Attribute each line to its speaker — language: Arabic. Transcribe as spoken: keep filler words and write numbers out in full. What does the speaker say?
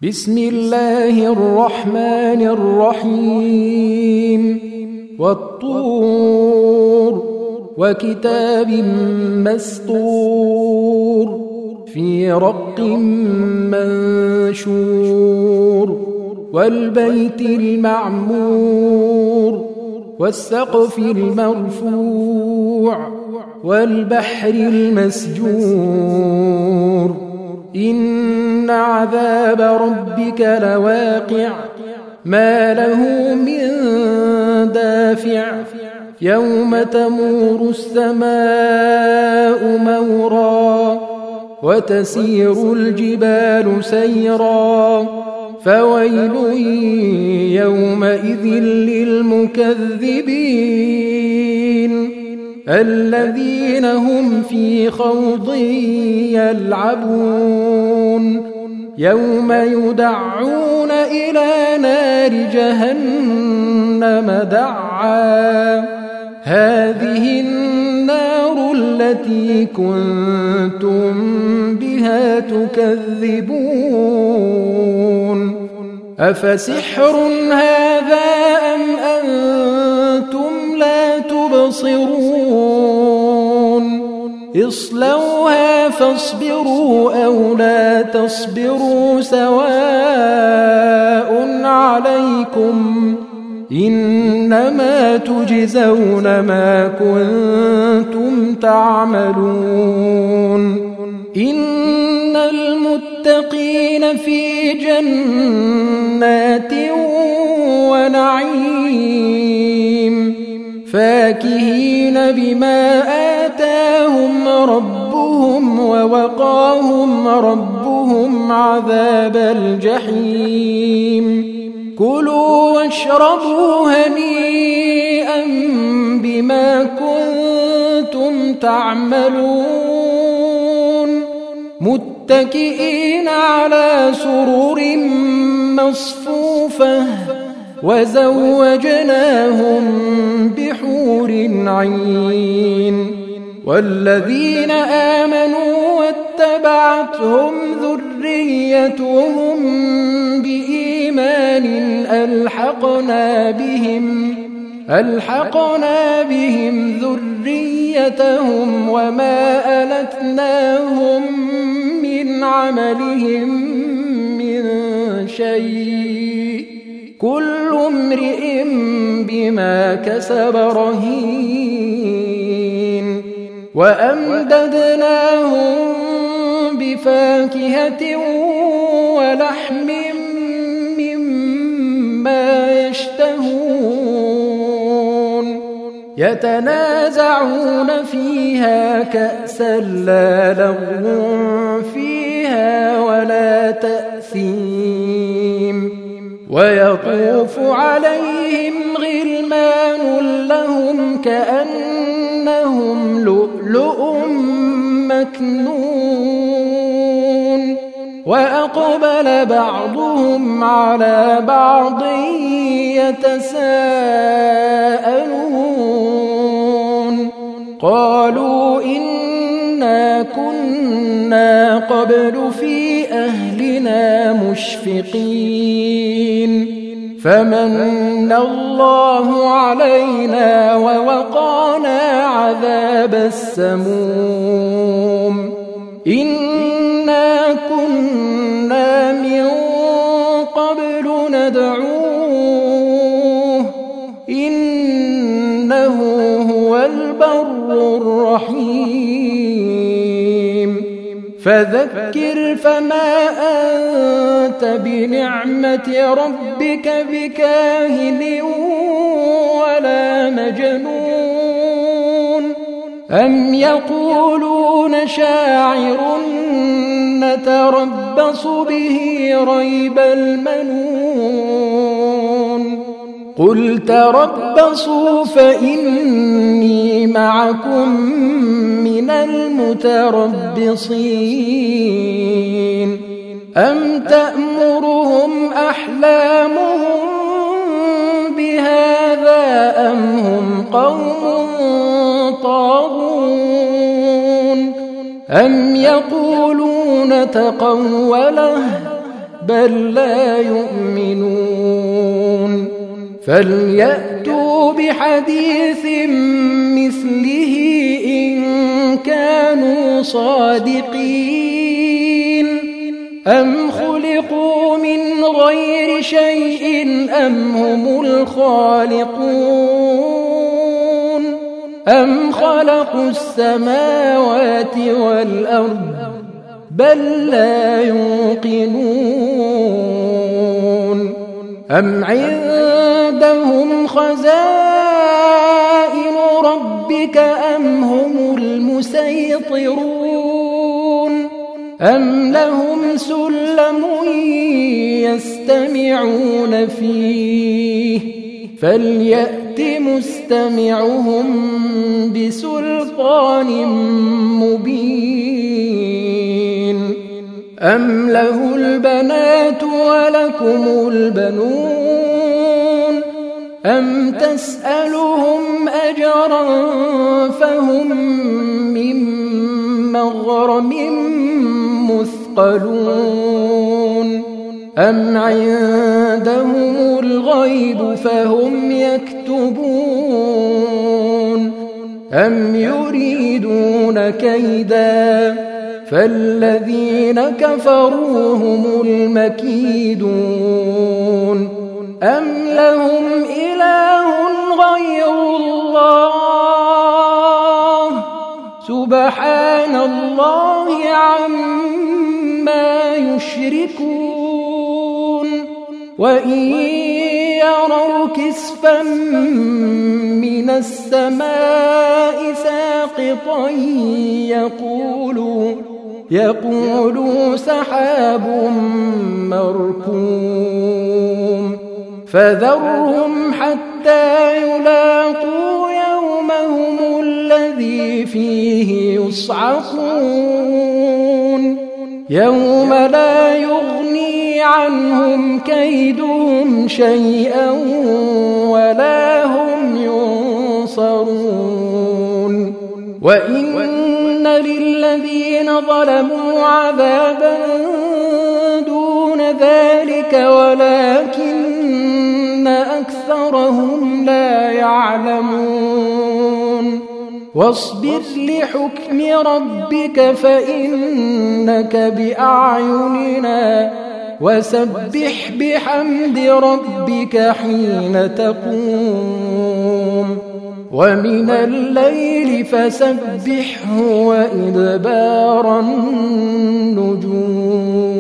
Speaker 1: بسم الله الرحمن الرحيم والطور وكتاب مسطور في رق منشور والبيت المعمور والسقف المرفوع والبحر المسجور إن عذاب ربك لواقع ما له من دافع يوم تمور السماء مورا وتسير الجبال سيرا فويل يومئذ للمكذبين الذين هم في خوض يلعبون يوم يدعون إلى نار جهنم دعا هذه النار التي كنتم بها تكذبون أفسحر هذا أم أنتم لا تبصرون اصلوها فاصبروا أو لا تصبروا سواء عليكم إنما تجزون ما كنتم تعملون إن المتقين في جنات ونعيم فاكهين بما آتاهم ربهم ووقاهم ربهم عذاب الجحيم كلوا واشربوا هنيئا بما كنتم تعملون متكئين على سرر مصفوفة وزوجناهم بحور عين والذين آمنوا واتبعتهم ذريتهم بإيمان ألحقنا بهم ألحقنا بهم ذريتهم وما ألتناهم من عملهم من شيء كل امرئ بما كسب رهين وأمددناهم بفاكهة ولحم مما يشتهون يتنازعون فيها كأسا لا لغو فيها ولا تأثيم ويطوف عليهم غلمان لهم كأنهم لؤلؤ مكنون وأقبل بعضهم على بعض يتساءلون قالوا إنا كنا قبل في أهلنا مشفقين فمن الله علينا ووقانا عذاب السموم إنا كنا من قبل ندعوه إنه هو البر الرحيم فذكر فما أنت بنعمة ربك بكاهن ولا مجنون أم يقولون شاعر نتربص به ريب المنون قل تربصوا فإني معكم من المتربصين أم تأمرهم أحلامهم بهذا أم هم قوم طاغون أم يقولون تقوله بل لا يؤمنون فليأتوا بحديث مثله إن كانوا صادقين أم خلقوا من غير شيء أم هم الخالقون أم خلقوا السماوات والأرض بل لا يوقنون أم عندهم خزائن ربك أم هم المسيطرون أم لهم سلم يستمعون فيه فليأت مستمعهم بسلطان مبين أم له البنات ولكم البنون أم تسألهم أجرا فهم من مغرم مثقلون أم عندهم الغيب فهم يكتبون أم يريدون كيدا فالذين كفروا هم المكيدون أم لهم إله غير الله سبحان الله عما يشركون وإن يروا كسفا من السماء ساقطا يقولوا يقولوا سحاب مركوم فذرهم حتى يلاقوا يومهم الذي فيه يصعقون يوم لا يغني عنهم كيدهم شيئا ولا هم ينصرون وإن للذين ظلموا عذابا دون ذلك ولكن أكثرهم لا يعلمون واصبر لحكم ربك فإنك بأعيننا وسبح بحمد ربك حين تقوم ومن الليل فسبحه وإدبار النجوم